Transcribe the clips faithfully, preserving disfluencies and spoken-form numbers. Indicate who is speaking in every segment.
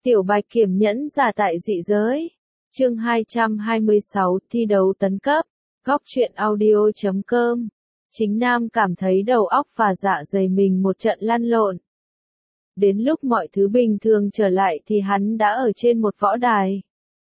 Speaker 1: Tiểu Bạch kiểm nhẫn giả tại dị giới. Chương hai trăm hai mươi sáu, thi đấu tấn cấp. Góc truyện audio chấm com. Chính Nam cảm thấy đầu óc và dạ dày mình một trận lăn lộn. Đến lúc mọi thứ bình thường trở lại thì hắn đã ở trên một võ đài.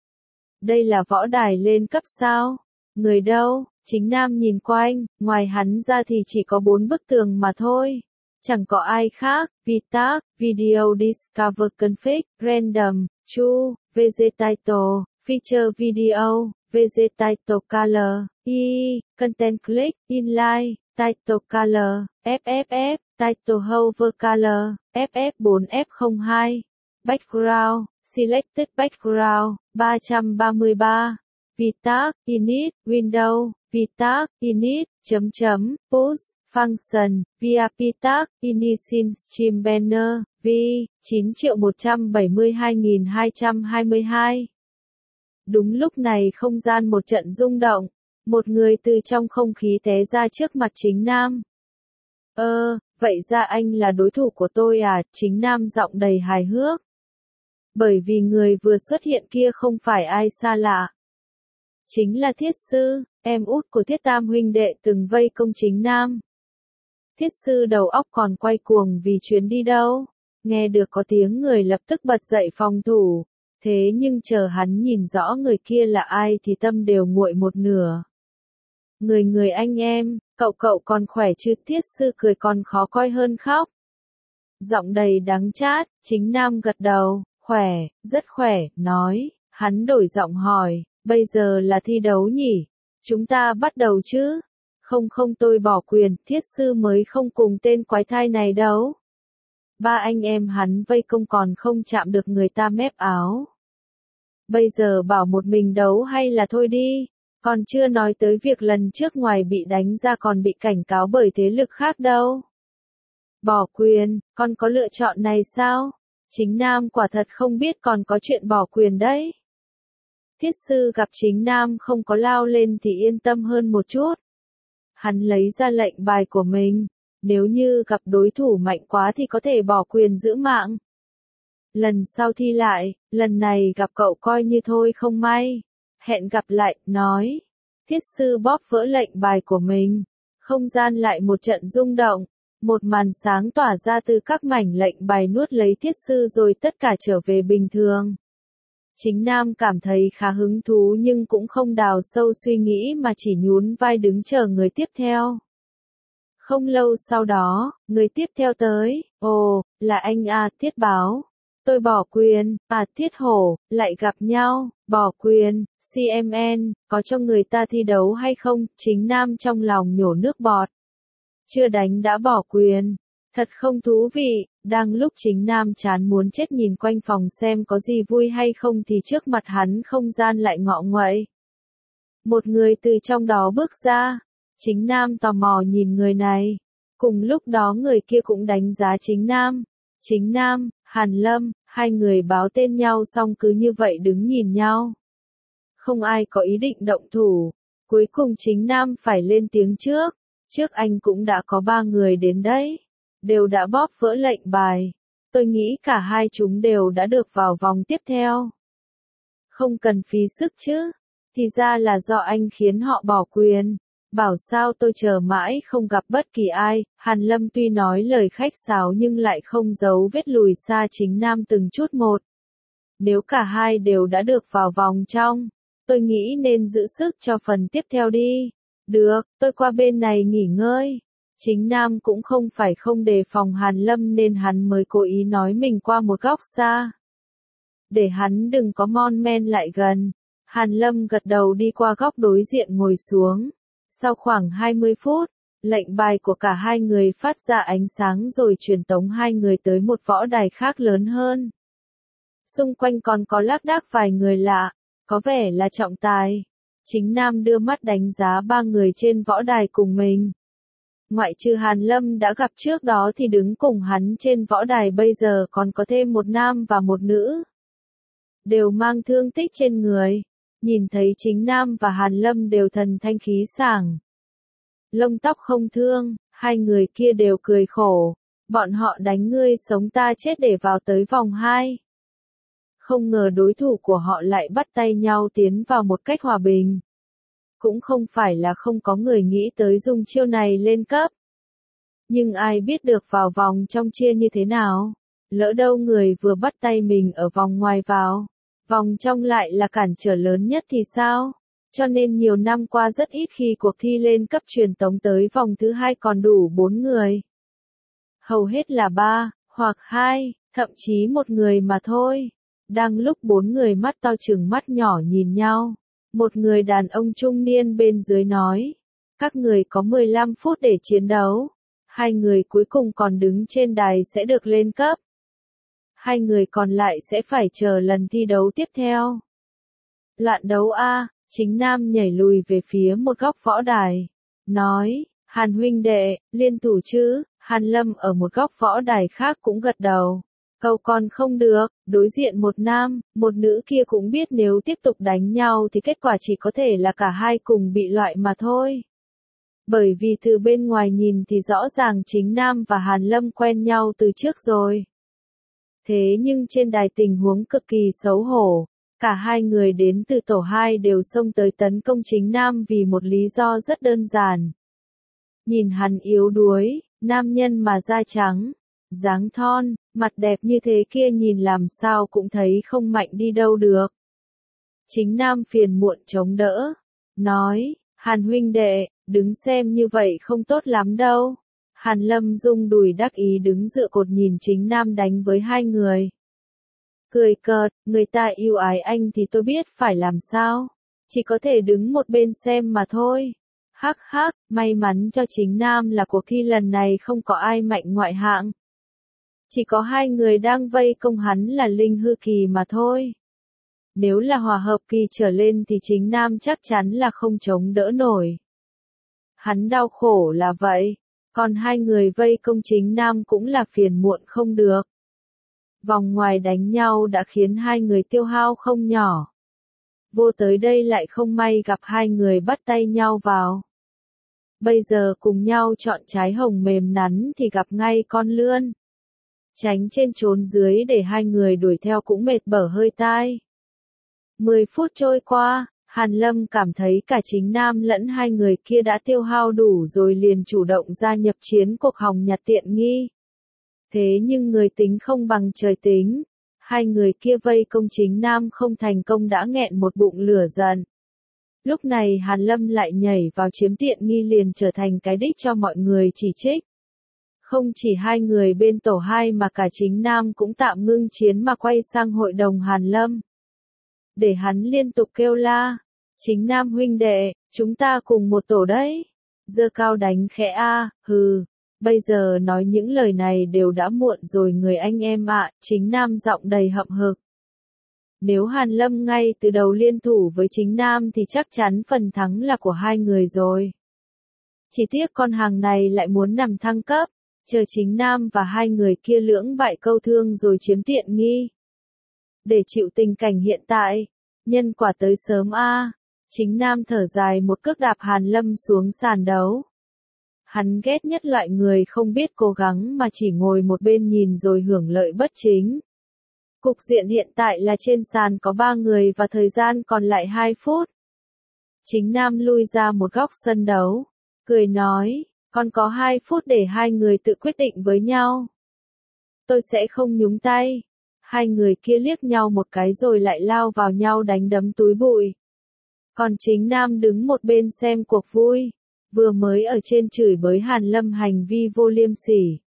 Speaker 1: Đây là võ đài lên cấp sao? Người đâu? Chính Nam nhìn quanh, ngoài hắn ra thì chỉ có bốn bức tường mà thôi. Chẳng có ai khác. Vtag, Video Discover Config, Random, True, Vegetitle, Feature Video, Vegetitle Color, E, Content Click, Inline, Title Color, ép ép ép, Title Hover Color, ép ép bốn ép không hai, Background, Selected Background, ba trăm ba mươi ba, Vtag, Init, Window, Vtag, Init, chấm chấm, Push, Function, via Vtag, Initial Stream Banner, V, chín triệu một trăm bảy mươi hai nghìn hai trăm hai mươi hai. Đúng lúc này không gian một trận rung động, một người từ trong không khí té ra trước mặt Chính Nam. Ơ, vậy ra anh là đối thủ của tôi à? Chính Nam giọng đầy hài hước. Bởi vì người vừa xuất hiện kia không phải ai xa lạ. Chính là Thiết Sư, em út của Thiết Tam huynh đệ từng vây công Chính Nam. Thiết Sư đầu óc còn quay cuồng vì chuyến đi đâu. Nghe được có tiếng người lập tức bật dậy phòng thủ. Thế nhưng chờ hắn nhìn rõ người kia là ai thì tâm đều nguội một nửa. Người người anh em, cậu cậu còn khỏe chứ? Thiết Sư cười còn khó coi hơn khóc. Giọng đầy đắng chát, Chính Nam gật đầu, khỏe, rất khỏe, nói, hắn đổi giọng hỏi, bây giờ là thi đấu nhỉ? Chúng ta bắt đầu chứ? Không không tôi bỏ quyền, Thiết Sư mới không cùng tên quái thai này đấu. Ba anh em hắn vây công còn không chạm được người ta mép áo. Bây giờ bảo một mình đấu hay là thôi đi, còn chưa nói tới việc lần trước ngoài bị đánh ra còn bị cảnh cáo bởi thế lực khác đâu. Bỏ quyền, con có lựa chọn này sao? Chính Nam quả thật không biết còn có chuyện bỏ quyền đấy. Thiết Sư gặp Chính Nam không có lao lên thì yên tâm hơn một chút. Hắn lấy ra lệnh bài của mình, nếu như gặp đối thủ mạnh quá thì có thể bỏ quyền giữ mạng. Lần sau thi lại, lần này gặp cậu coi như thôi không may. Hẹn gặp lại, nói. Thiết Sư bóp vỡ lệnh bài của mình. Không gian lại một trận rung động. Một màn sáng tỏa ra từ các mảnh lệnh bài nuốt lấy Thiết Sư rồi tất cả trở về bình thường. Chính Nam cảm thấy khá hứng thú nhưng cũng không đào sâu suy nghĩ mà chỉ nhún vai đứng chờ người tiếp theo. Không lâu sau đó, người tiếp theo tới, ồ, là anh à, Thiết Báo. Tôi bỏ quyền, à Thiết Hổ, lại gặp nhau, bỏ quyền, xê em en, có cho người ta thi đấu hay không? Chính Nam trong lòng nhổ nước bọt. Chưa đánh đã bỏ quyền, thật không thú vị. Đang lúc Chính Nam chán muốn chết nhìn quanh phòng xem có gì vui hay không thì trước mặt hắn không gian lại ngọ nguậy. Một người từ trong đó bước ra. Chính Nam tò mò nhìn người này. Cùng lúc đó người kia cũng đánh giá Chính Nam. Chính Nam, Hàn Lâm, hai người báo tên nhau xong cứ như vậy đứng nhìn nhau. Không ai có ý định động thủ. Cuối cùng Chính Nam phải lên tiếng trước. Trước anh cũng đã có ba người đến đấy. Đều đã bóp vỡ lệnh bài. Tôi nghĩ cả hai chúng đều đã được vào vòng tiếp theo. Không cần phí sức chứ. Thì ra là do anh khiến họ bỏ quyền. Bảo sao tôi chờ mãi không gặp bất kỳ ai. Hàn Lâm tuy nói lời khách sáo nhưng lại không giấu vết lùi xa Chính Nam từng chút một. Nếu cả hai đều đã được vào vòng trong, tôi nghĩ nên giữ sức cho phần tiếp theo đi. Được, tôi qua bên này nghỉ ngơi. Chính Nam cũng không phải không đề phòng Hàn Lâm nên hắn mới cố ý nói mình qua một góc xa. Để hắn đừng có mon men lại gần. Hàn Lâm gật đầu đi qua góc đối diện ngồi xuống. Sau khoảng hai mươi phút, lệnh bài của cả hai người phát ra ánh sáng rồi truyền tống hai người tới một võ đài khác lớn hơn. Xung quanh còn có lác đác vài người lạ, có vẻ là trọng tài. Chính Nam đưa mắt đánh giá ba người trên võ đài cùng mình. Ngoại trừ Hàn Lâm đã gặp trước đó thì đứng cùng hắn trên võ đài bây giờ còn có thêm một nam và một nữ. Đều mang thương tích trên người. Nhìn thấy Chính Nam và Hàn Lâm đều thần thanh khí sảng. Lông tóc không thương, hai người kia đều cười khổ. Bọn họ đánh ngươi sống ta chết để vào tới vòng hai. Không ngờ đối thủ của họ lại bắt tay nhau tiến vào một cách hòa bình. Cũng không phải là không có người nghĩ tới dùng chiêu này lên cấp. Nhưng ai biết được vào vòng trong chia như thế nào? Lỡ đâu người vừa bắt tay mình ở vòng ngoài vào, vòng trong lại là cản trở lớn nhất thì sao? Cho nên nhiều năm qua rất ít khi cuộc thi lên cấp truyền tống tới vòng thứ hai còn đủ bốn người. Hầu hết là ba, hoặc hai, thậm chí một người mà thôi. Đang lúc bốn người mắt to trừng mắt nhỏ nhìn nhau, một người đàn ông trung niên bên dưới nói, các người có mười lăm phút để chiến đấu. Hai người cuối cùng còn đứng trên đài sẽ được lên cấp. Hai người còn lại sẽ phải chờ lần thi đấu tiếp theo. Loạn đấu A, Chính Nam nhảy lùi về phía một góc võ đài. Nói, Hàn huynh đệ, liên thủ chứ? Hàn Lâm ở một góc võ đài khác cũng gật đầu. Câu còn không được, đối diện một nam, một nữ kia cũng biết nếu tiếp tục đánh nhau thì kết quả chỉ có thể là cả hai cùng bị loại mà thôi. Bởi vì từ bên ngoài nhìn thì rõ ràng Chính Nam và Hàn Lâm quen nhau từ trước rồi. Thế nhưng trên đài tình huống cực kỳ xấu hổ, cả hai người đến từ tổ hai đều xông tới tấn công Chính Nam vì một lý do rất đơn giản. Nhìn hắn yếu đuối, nam nhân mà da trắng, dáng thon, mặt đẹp như thế kia nhìn làm sao cũng thấy không mạnh đi đâu được. Chính Nam phiền muộn chống đỡ, nói, Hàn huynh đệ, đứng xem như vậy không tốt lắm đâu. Hàn Lâm rung đùi đắc ý đứng dựa cột nhìn Chính Nam đánh với hai người. Cười cợt, người ta yêu ái anh thì tôi biết phải làm sao. Chỉ có thể đứng một bên xem mà thôi. Hắc hắc, may mắn cho Chính Nam là cuộc thi lần này không có ai mạnh ngoại hạng. Chỉ có hai người đang vây công hắn là linh hư kỳ mà thôi. Nếu là hòa hợp kỳ trở lên thì Chính Nam chắc chắn là không chống đỡ nổi. Hắn đau khổ là vậy, còn hai người vây công Chính Nam cũng là phiền muộn không được. Vòng ngoài đánh nhau đã khiến hai người tiêu hao không nhỏ. Vô tới đây lại không may gặp hai người bắt tay nhau vào. Bây giờ cùng nhau chọn trái hồng mềm nắn thì gặp ngay con lươn. Tránh trên trốn dưới để hai người đuổi theo cũng mệt bở hơi tai. Mười phút trôi qua, Hàn Lâm cảm thấy cả Chính Nam lẫn hai người kia đã tiêu hao đủ rồi liền chủ động gia nhập chiến cuộc hòng nhặt tiện nghi. Thế nhưng người tính không bằng trời tính. Hai người kia vây công Chính Nam không thành công đã nghẹn một bụng lửa giận. Lúc này Hàn Lâm lại nhảy vào chiếm tiện nghi liền trở thành cái đích cho mọi người chỉ trích. Không chỉ hai người bên tổ hai mà cả Chính Nam cũng tạm ngưng chiến mà quay sang hội đồng Hàn Lâm. Để hắn liên tục kêu la. Chính Nam huynh đệ, chúng ta cùng một tổ đấy. Giơ cao đánh khẽ a, hừ. Bây giờ nói những lời này đều đã muộn rồi người anh em ạ, Chính Nam giọng đầy hậm hực. Nếu Hàn Lâm ngay từ đầu liên thủ với Chính Nam thì chắc chắn phần thắng là của hai người rồi. Chỉ tiếc con hàng này lại muốn nằm thăng cấp, chờ Chính Nam và hai người kia lưỡng bại câu thương rồi chiếm tiện nghi. Để chịu tình cảnh hiện tại, nhân quả tới sớm a. Chính Nam thở dài một cước đạp Hàn Lâm xuống sàn đấu. Hắn ghét nhất loại người không biết cố gắng mà chỉ ngồi một bên nhìn rồi hưởng lợi bất chính. Cục diện hiện tại là trên sàn có ba người và thời gian còn lại hai phút. Chính Nam lui ra một góc sân đấu, cười nói, còn có hai phút để hai người tự quyết định với nhau. Tôi sẽ không nhúng tay. Hai người kia liếc nhau một cái rồi lại lao vào nhau đánh đấm túi bụi. Còn Chính Nam đứng một bên xem cuộc vui, vừa mới ở trên chửi bới Hàn Lâm hành vi vô liêm sỉ.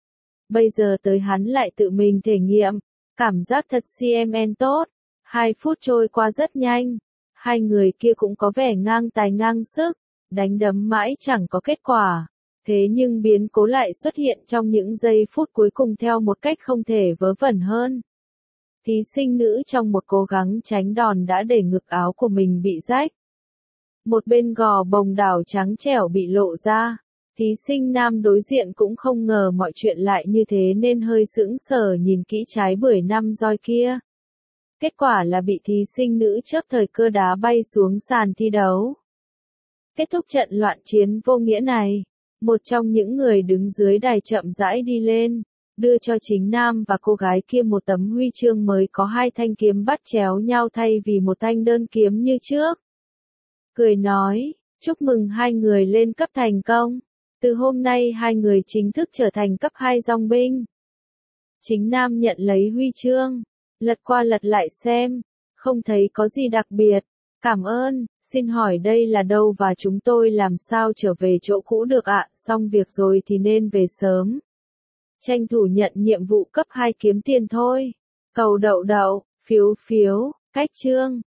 Speaker 1: Bây giờ tới hắn lại tự mình thể nghiệm, cảm giác thật xê em en tốt. Hai phút trôi qua rất nhanh, hai người kia cũng có vẻ ngang tài ngang sức, đánh đấm mãi chẳng có kết quả. Thế nhưng biến cố lại xuất hiện trong những giây phút cuối cùng theo một cách không thể vớ vẩn hơn. Thí sinh nữ trong một cố gắng tránh đòn đã để ngực áo của mình bị rách. Một bên gò bồng đảo trắng trẻo bị lộ ra. Thí sinh nam đối diện cũng không ngờ mọi chuyện lại như thế nên hơi sững sờ nhìn kỹ trái bưởi năm roi kia. Kết quả là bị thí sinh nữ chớp thời cơ đá bay xuống sàn thi đấu. Kết thúc trận loạn chiến vô nghĩa này, một trong những người đứng dưới đài chậm rãi đi lên, đưa cho Chính Nam và cô gái kia một tấm huy chương mới có hai thanh kiếm bắt chéo nhau thay vì một thanh đơn kiếm như trước. Cười nói, chúc mừng hai người lên cấp thành công. Từ hôm nay hai người chính thức trở thành cấp hai dòng binh. Chính Nam nhận lấy huy chương, lật qua lật lại xem, không thấy có gì đặc biệt. Cảm ơn, xin hỏi đây là đâu và chúng tôi làm sao trở về chỗ cũ được ạ? Xong việc rồi thì nên về sớm. Tranh thủ nhận nhiệm vụ cấp hai kiếm tiền thôi. Cầu đậu đậu, phiếu phiếu, cách chương.